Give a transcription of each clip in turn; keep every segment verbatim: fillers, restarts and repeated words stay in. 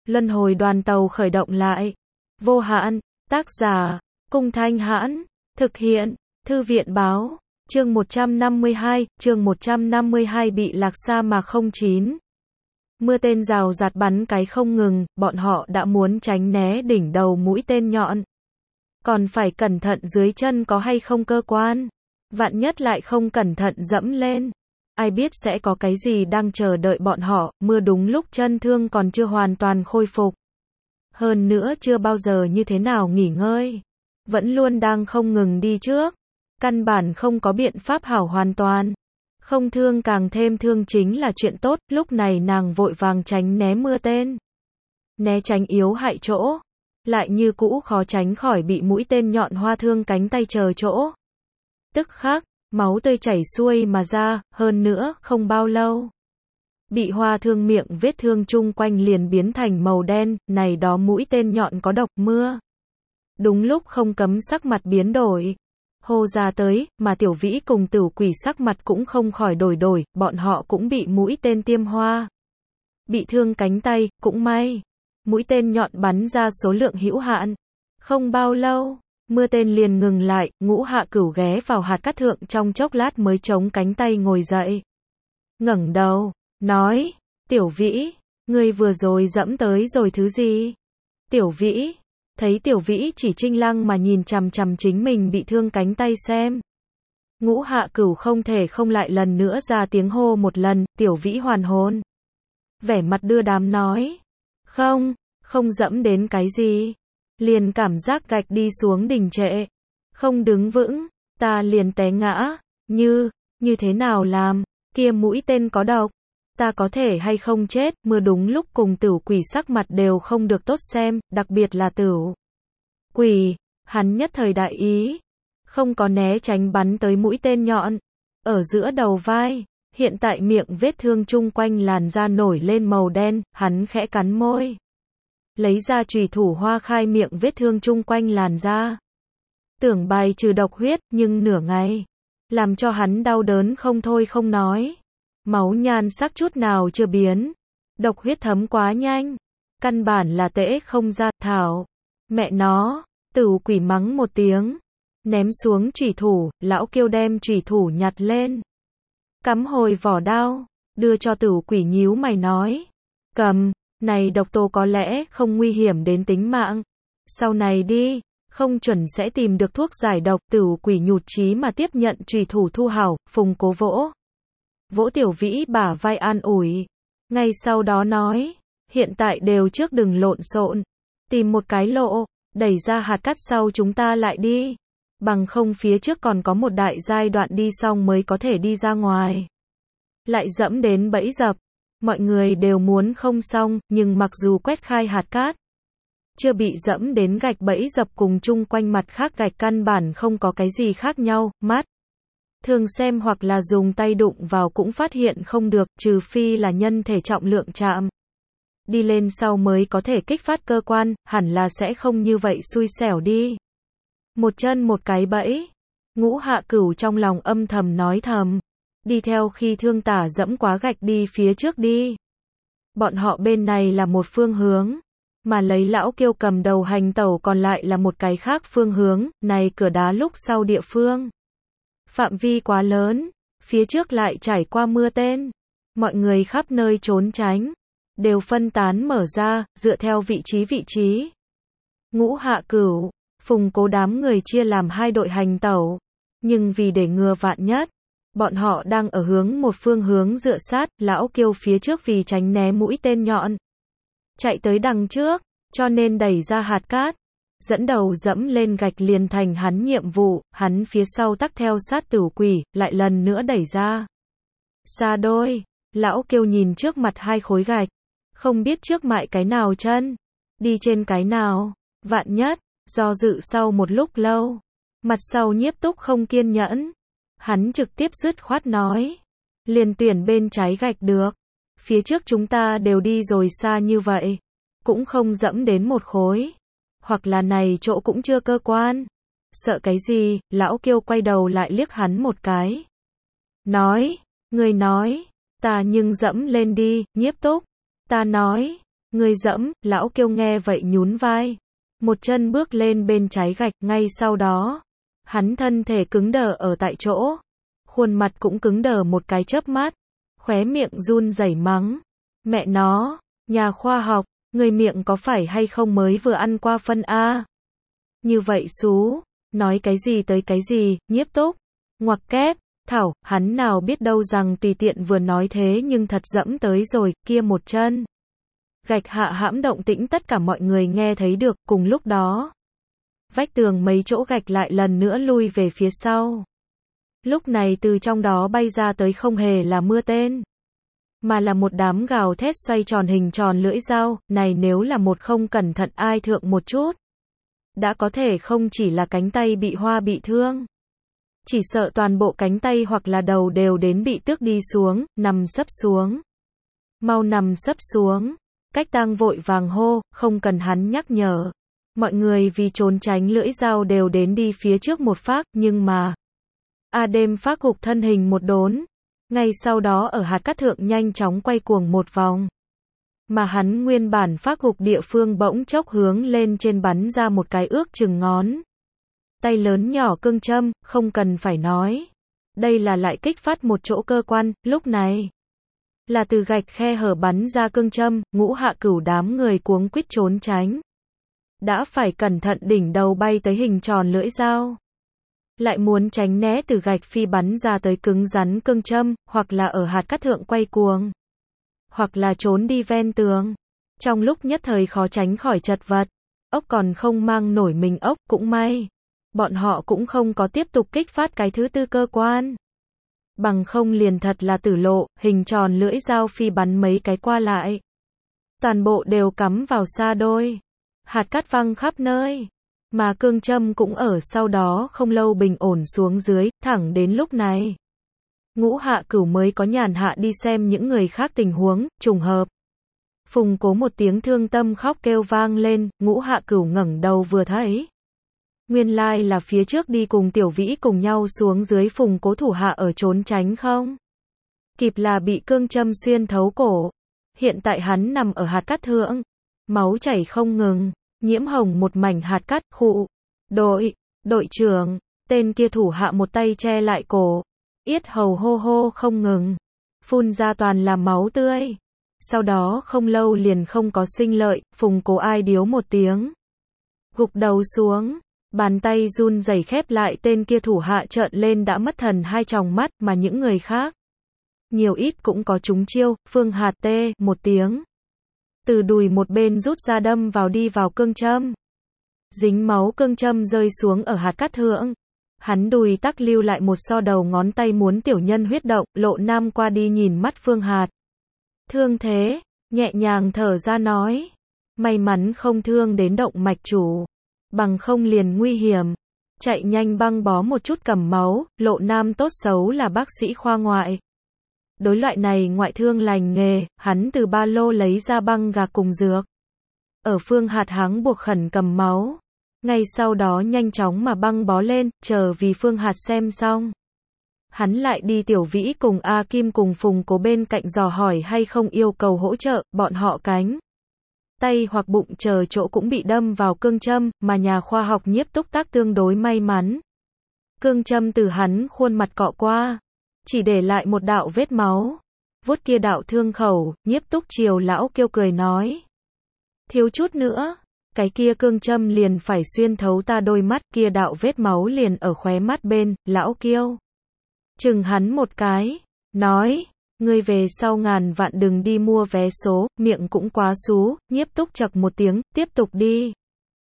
Luân hồi đoàn tàu khởi động lại. Vô hạn, tác giả, Cung Thanh Hãn, thực hiện, Thư viện báo, chương một trăm năm mươi hai, chương một trăm năm mươi hai bị lạc sa mạc không chín. Mưa tên rào rạt bắn cái không ngừng, bọn họ đã muốn tránh né đỉnh đầu mũi tên nhọn. Còn phải cẩn thận dưới chân có hay không cơ quan. Vạn nhất lại không cẩn thận dẫm lên. Ai biết sẽ có cái gì đang chờ đợi bọn họ, mưa đúng lúc chân thương còn chưa hoàn toàn khôi phục. Hơn nữa chưa bao giờ như thế nào nghỉ ngơi. Vẫn luôn đang không ngừng đi trước. Căn bản không có biện pháp hảo hoàn toàn. Không thương càng thêm thương chính là chuyện tốt, lúc này nàng vội vàng tránh né mưa tên. Né tránh yếu hại chỗ. Lại như cũ khó tránh khỏi bị mũi tên nhọn hoa thương cánh tay chờ chỗ. Tức khắc, máu tươi chảy xuôi mà ra, hơn nữa, không bao lâu. Bị hoa thương miệng vết thương chung quanh liền biến thành màu đen, này đó mũi tên nhọn có độc mưa. Đúng lúc không cấm sắc mặt biến đổi. Hô ra tới, mà Tiểu Vĩ cùng Tửu Quỷ sắc mặt cũng không khỏi đổi đổi, bọn họ cũng bị mũi tên tiêm hoa. Bị thương cánh tay, cũng may. Mũi tên nhọn bắn ra số lượng hữu hạn. Không bao lâu, mưa tên liền ngừng lại, Ngũ Hạ Cửu ghé vào hạt cát thượng trong chốc lát mới chống cánh tay ngồi dậy. Ngẩng đầu, nói, Tiểu Vĩ, ngươi vừa rồi dẫm tới rồi thứ gì? Tiểu Vĩ, thấy Tiểu Vĩ chỉ trinh lăng mà nhìn chằm chằm chính mình bị thương cánh tay xem. Ngũ Hạ Cửu không thể không lại lần nữa ra tiếng hô một lần, Tiểu Vĩ hoàn hồn. Vẻ mặt đưa đám nói, không, không dẫm đến cái gì. Liền cảm giác gạch đi xuống đình trệ. Không đứng vững, ta liền té ngã, như, như thế nào làm, kia mũi tên có độc. Ta có thể hay không chết, mưa đúng lúc cùng Tửu Quỷ sắc mặt đều không được tốt xem, đặc biệt là Tửu Quỷ, hắn nhất thời đại ý. Không có né tránh bắn tới mũi tên nhọn. Ở giữa đầu vai, hiện tại miệng vết thương chung quanh làn da nổi lên màu đen, hắn khẽ cắn môi. Lấy ra chùy thủ hoa khai miệng vết thương chung quanh làn da. Tưởng bài trừ độc huyết, nhưng nửa ngày. Làm cho hắn đau đớn không thôi không nói. Máu nhan sắc chút nào chưa biến. Độc huyết thấm quá nhanh. Căn bản là tễ không ra, thảo. Mẹ nó, Tửu Quỷ mắng một tiếng. Ném xuống chùy thủ, lão kêu đem chùy thủ nhặt lên. Cắm hồi vỏ đao, đưa cho Tửu Quỷ nhíu mày nói. Cầm, này độc tố có lẽ không nguy hiểm đến tính mạng. Sau này đi, không chuẩn sẽ tìm được thuốc giải độc. Tửu Quỷ nhụt chí mà tiếp nhận chùy thủ thu hảo, phùng cố vỗ. Vỗ Tiểu Vĩ bả vai an ủi. Ngay sau đó nói, hiện tại đều trước đừng lộn xộn. Tìm một cái lộ, đẩy ra hạt cát sau chúng ta lại đi. Bằng không phía trước còn có một đại giai đoạn đi xong mới có thể đi ra ngoài. Lại dẫm đến bẫy dập. Mọi người đều muốn không xong, nhưng mặc dù quét khai hạt cát, chưa bị dẫm đến gạch bẫy dập cùng chung quanh mặt khác gạch căn bản không có cái gì khác nhau, mắt thường xem hoặc là dùng tay đụng vào cũng phát hiện không được, trừ phi là nhân thể trọng lượng chạm. Đi lên sau mới có thể kích phát cơ quan, hẳn là sẽ không như vậy xui xẻo đi. Một chân một cái bẫy. Ngũ Hạ Cửu trong lòng âm thầm nói thầm. Đi theo khi thương tả dẫm quá gạch đi phía trước đi. Bọn họ bên này là một phương hướng. Mà lấy lão kiêu cầm đầu hành tẩu còn lại là một cái khác phương hướng. Này cửa đá lúc sau địa phương. Phạm vi quá lớn. Phía trước lại trải qua mưa tên. Mọi người khắp nơi trốn tránh. Đều phân tán mở ra, dựa theo vị trí vị trí. Ngũ Hạ Cửu, phùng cố đám người chia làm hai đội hành tẩu. Nhưng vì để ngừa vạn nhất. Bọn họ đang ở hướng một phương hướng dựa sát, lão kiêu phía trước vì tránh né mũi tên nhọn. Chạy tới đằng trước, cho nên đẩy ra hạt cát. Dẫn đầu dẫm lên gạch liền thành hắn nhiệm vụ, hắn phía sau tắc theo sát Tửu Quỷ, lại lần nữa đẩy ra. Xa đôi, lão kiêu nhìn trước mặt hai khối gạch. Không biết trước mại cái nào chân, đi trên cái nào, vạn nhất, do dự sau một lúc lâu. Mặt sau Nhiếp Túc không kiên nhẫn. Hắn trực tiếp dứt khoát nói. Liền tuyển bên trái gạch được. Phía trước chúng ta đều đi rồi xa như vậy. Cũng không dẫm đến một khối. Hoặc là này chỗ cũng chưa cơ quan. Sợ cái gì, lão kiêu quay đầu lại liếc hắn một cái. Nói, người nói, ta nhưng dẫm lên đi, Nhiếp Túc. Ta nói, Ngươi dẫm, lão Kiêu nghe vậy nhún vai. Một chân bước lên bên trái gạch, ngay sau đó. Hắn thân thể cứng đờ ở tại chỗ. Khuôn mặt cũng cứng đờ một cái chớp mắt. Khóe miệng run rẩy mắng. Mẹ nó, nhà khoa học, người miệng có phải hay không mới vừa ăn qua phân A. Như vậy xú, nói cái gì tới cái gì, Nhiếp Túc. Ngoặc kép, thảo, hắn nào biết đâu rằng tùy tiện vừa nói thế nhưng thật dẫm tới rồi, kia một chân. Gạch hạ hãm động tĩnh tất cả mọi người nghe thấy được, cùng lúc đó. Vách tường mấy chỗ gạch lại lần nữa lui về phía sau. Lúc này từ trong đó bay ra tới không hề là mưa tên. Mà là một đám gào thét xoay tròn hình tròn lưỡi dao, này nếu là một không cẩn thận ai thượng một chút. Đã có thể không chỉ là cánh tay bị hoa bị thương. Chỉ sợ toàn bộ cánh tay hoặc là đầu đều đến bị tước đi xuống, nằm sấp xuống. Mau nằm sấp xuống. Cách tang vội vàng hô, không cần hắn nhắc nhở. Mọi người vì trốn tránh lưỡi dao đều đến đi phía trước một phát, nhưng mà. A đêm phát gục thân hình một đốn. Ngay sau đó ở hạt cát thượng nhanh chóng quay cuồng một vòng. Mà hắn nguyên bản phát gục địa phương bỗng chốc hướng lên trên bắn ra một cái ước chừng ngón. Tay lớn nhỏ cương châm, không cần phải nói. Đây là lại kích phát một chỗ cơ quan, lúc này. Là từ gạch khe hở bắn ra cương châm, Ngũ Hạ Cửu đám người cuống quýt trốn tránh. Đã phải cẩn thận đỉnh đầu bay tới hình tròn lưỡi dao. Lại muốn tránh né từ gạch phi bắn ra tới cứng rắn cương châm, hoặc là ở hạt cát thượng quay cuồng. Hoặc là trốn đi ven tường. Trong lúc nhất thời khó tránh khỏi chật vật. Ốc còn không mang nổi mình ốc, cũng may. Bọn họ cũng không có tiếp tục kích phát cái thứ tư cơ quan. Bằng không liền thật là tử lộ, hình tròn lưỡi dao phi bắn mấy cái qua lại. Toàn bộ đều cắm vào xa đôi. Hạt cát văng khắp nơi. Mà cương châm cũng ở sau đó không lâu bình ổn xuống dưới, thẳng đến lúc này. Ngũ Hạ Cửu mới có nhàn hạ đi xem những người khác tình huống, trùng hợp. Phùng Cố một tiếng thương tâm khóc kêu vang lên, Ngũ Hạ Cửu ngẩng đầu vừa thấy. Nguyên lai like là phía trước đi cùng Tiểu Vĩ cùng nhau xuống dưới Phùng Cố thủ hạ ở trốn tránh không. Kịp là bị cương châm xuyên thấu cổ. Hiện tại hắn nằm ở hạt cát thượng. Máu chảy không ngừng. Nhiễm hồng một mảnh hạt cát, khụ. Đội, đội trưởng, tên kia thủ hạ một tay che lại cổ. Yết hầu hô hô không ngừng. Phun ra toàn là máu tươi. Sau đó không lâu liền không có sinh lợi, Phùng Cố ai điếu một tiếng. Gục đầu xuống. Bàn tay run rẩy khép lại tên kia thủ hạ trợn lên đã mất thần hai tròng mắt mà những người khác. Nhiều ít cũng có trúng chiêu, Phương Hạt tê, một tiếng. Từ đùi một bên rút ra đâm vào đi vào cương châm. Dính máu cương châm rơi xuống ở hạt cát thượng. Hắn đùi tắc lưu lại một so đầu ngón tay muốn tiểu nhân huyết động, Lộ Nam qua đi nhìn mắt Phương Hạt. Thương thế, nhẹ nhàng thở ra nói. May mắn không thương đến động mạch chủ. Bằng không liền nguy hiểm. Chạy nhanh băng bó một chút cầm máu, Lộ Nam tốt xấu là bác sĩ khoa ngoại. Đối loại này ngoại thương lành nghề, hắn từ ba lô lấy ra băng gạc cùng dược. Ở Phương Hạt háng buộc khẩn cầm máu. Ngay sau đó nhanh chóng mà băng bó lên, chờ vì Phương Hạt xem xong. Hắn lại đi Tiểu Vĩ cùng A Kim cùng Phùng Cố bên cạnh dò hỏi hay không yêu cầu hỗ trợ, bọn họ cánh. Tay hoặc bụng chờ chỗ cũng bị đâm vào cương châm, mà nhà khoa học Nhiếp Túc tác tương đối may mắn. Cương châm từ hắn khuôn mặt cọ qua, chỉ để lại một đạo vết máu. Vuốt kia đạo thương khẩu, Nhiếp Túc chiều lão Kiêu cười nói. Thiếu chút nữa, cái kia cương châm liền phải xuyên thấu ta đôi mắt, kia đạo vết máu liền ở khóe mắt bên, lão Kiêu. Chừng hắn một cái, nói. Ngươi về sau ngàn vạn đừng đi mua vé số, miệng cũng quá xú, Nhiếp Túc chậc một tiếng, tiếp tục đi.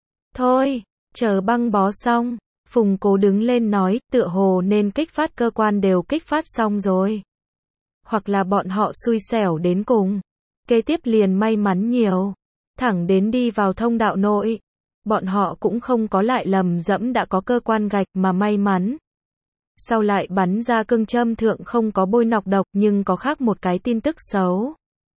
Thôi, chờ băng bó xong, Phùng Cố đứng lên nói, tựa hồ nên kích phát cơ quan đều kích phát xong rồi. Hoặc là bọn họ xui xẻo đến cùng. Kế tiếp liền may mắn nhiều. Thẳng đến đi vào thông đạo nội. Bọn họ cũng không có lại lầm dẫm đã có cơ quan gạch mà may mắn. Sau lại bắn ra cương châm thượng không có bôi nọc độc nhưng có khác một cái tin tức xấu.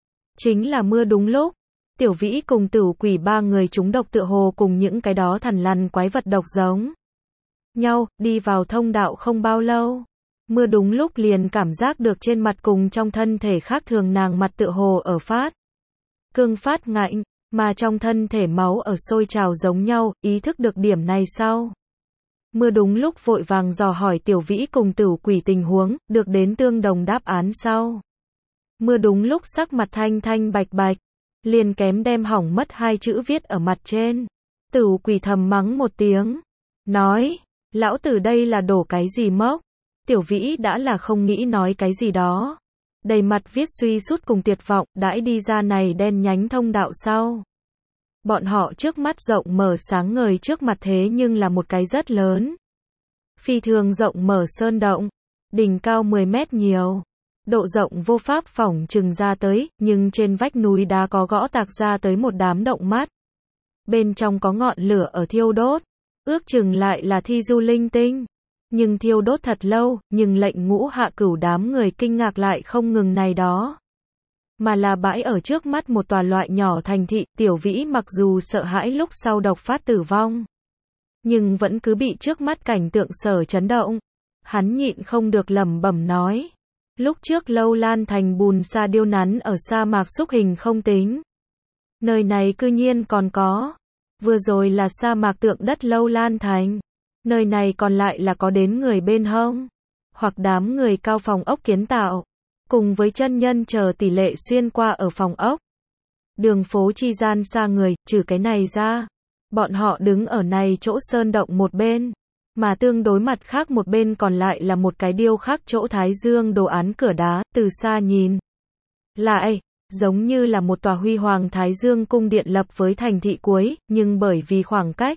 Chính là mưa đúng lúc. Tiểu Vĩ cùng Tửu Quỷ ba người trúng độc tựa hồ cùng những cái đó thằn lằn quái vật độc giống nhau, đi vào thông đạo không bao lâu. Mưa đúng lúc liền cảm giác được trên mặt cùng trong thân thể khác thường nàng mặt tựa hồ ở phát. cương phát ngạnh, mà trong thân thể máu ở sôi trào giống nhau, ý thức được điểm này sau. Mưa đúng lúc vội vàng dò hỏi Tiểu Vĩ cùng Tửu Quỷ tình huống, được đến tương đồng đáp án sau. Mưa đúng lúc sắc mặt thanh thanh bạch bạch, liền kém đem hỏng mất hai chữ viết ở mặt trên. Tửu Quỷ thầm mắng một tiếng, nói, lão tử đây là đổ cái gì mốc. Tiểu Vĩ đã là không nghĩ nói cái gì đó. Đầy mặt viết suy sút cùng tuyệt vọng, đãi đi ra này đen nhánh thông đạo sau. Bọn họ trước mắt rộng mở sáng ngời trước mặt thế nhưng là một cái rất lớn. Phi thường rộng mở sơn động, đỉnh cao mười mét nhiều. Độ rộng vô pháp phỏng chừng ra tới, nhưng trên vách núi đá có gõ tạc ra tới một đám động mắt. Bên trong có ngọn lửa ở thiêu đốt, ước chừng lại là thi du linh tinh. Nhưng thiêu đốt thật lâu, nhưng lệnh Ngũ Hạ Cửu đám người kinh ngạc lại không ngừng này đó. Mà là bãi ở trước mắt một tòa loại nhỏ thành thị. Tiểu Vĩ mặc dù sợ hãi lúc sau độc phát tử vong, nhưng vẫn cứ bị trước mắt cảnh tượng sở chấn động. Hắn nhịn không được lẩm bẩm nói. Lúc trước Lâu Lan thành bùn sa điêu nắn ở sa mạc xúc hình không tính. Nơi này cư nhiên còn có. Vừa rồi là sa mạc tượng đất Lâu Lan thành. Nơi này còn lại là có đến người bên hông. Hoặc đám người cao phòng ốc kiến tạo. Cùng với chân nhân chờ tỷ lệ xuyên qua ở phòng ốc. Đường phố chi gian xa người, trừ cái này ra. Bọn họ đứng ở này chỗ sơn động một bên. Mà tương đối mặt khác một bên còn lại là một cái điêu khắc chỗ thái dương đồ án cửa đá, từ xa nhìn lại, giống như là một tòa huy hoàng thái dương cung điện lập với thành thị cuối, nhưng bởi vì khoảng cách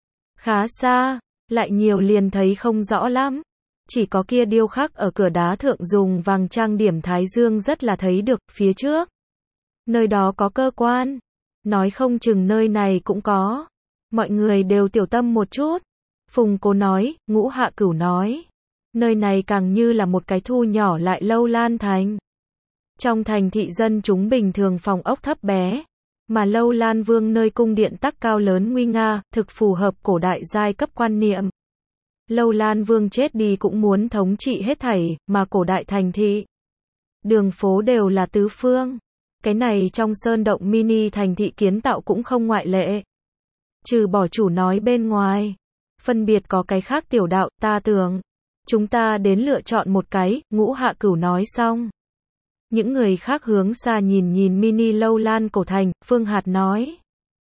khá xa, lại nhiều liền thấy không rõ lắm. Chỉ có kia điêu khắc ở cửa đá thượng dùng vàng trang điểm thái dương rất là thấy được, phía trước. Nơi đó có cơ quan. Nói không chừng nơi này cũng có. Mọi người đều tiểu tâm một chút. Phùng Cố nói, Ngũ Hạ Cửu nói. Nơi này càng như là một cái thu nhỏ lại Lâu Lan thành. Trong thành thị dân chúng bình thường phòng ốc thấp bé. Mà Lâu Lan Vương nơi cung điện tắc cao lớn nguy nga, thực phù hợp cổ đại giai cấp quan niệm. Lâu Lan Vương chết đi cũng muốn thống trị hết thảy, mà cổ đại thành thị. Đường phố đều là tứ phương. Cái này trong sơn động mini thành thị kiến tạo cũng không ngoại lệ. Trừ bỏ chủ nói bên ngoài. Phân biệt có cái khác tiểu đạo, ta tưởng. Chúng ta đến lựa chọn một cái, Ngũ Hạ Cửu nói xong. Những người khác hướng xa nhìn nhìn mini Lâu Lan cổ thành, Phương Hạt nói.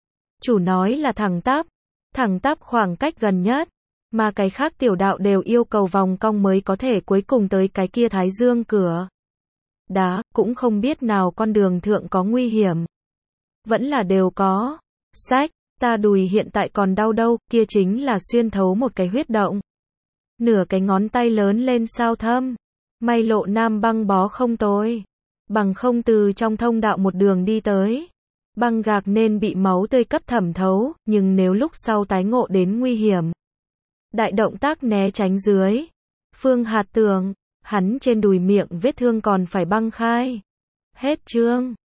Chủ nói là thẳng tắp. Thẳng tắp khoảng cách gần nhất. Mà cái khác tiểu đạo đều yêu cầu vòng cong mới có thể cuối cùng tới cái kia thái dương cửa đá, cũng không biết nào con đường thượng có nguy hiểm. Vẫn là đều có. Sách, ta đùi hiện tại còn đau đâu, kia chính là xuyên thấu một cái huyết động. Nửa cái ngón tay lớn lên sao thâm. May Lộ Nam băng bó không tồi. Bằng không từ trong thông đạo một đường đi tới. Băng gạc nên bị máu tươi cấp thẩm thấu, nhưng nếu lúc sau tái ngộ đến nguy hiểm. Đại động tác né tránh dưới. Phương Hạt tưởng, hắn trên đùi miệng vết thương còn phải băng khai. Hết chương.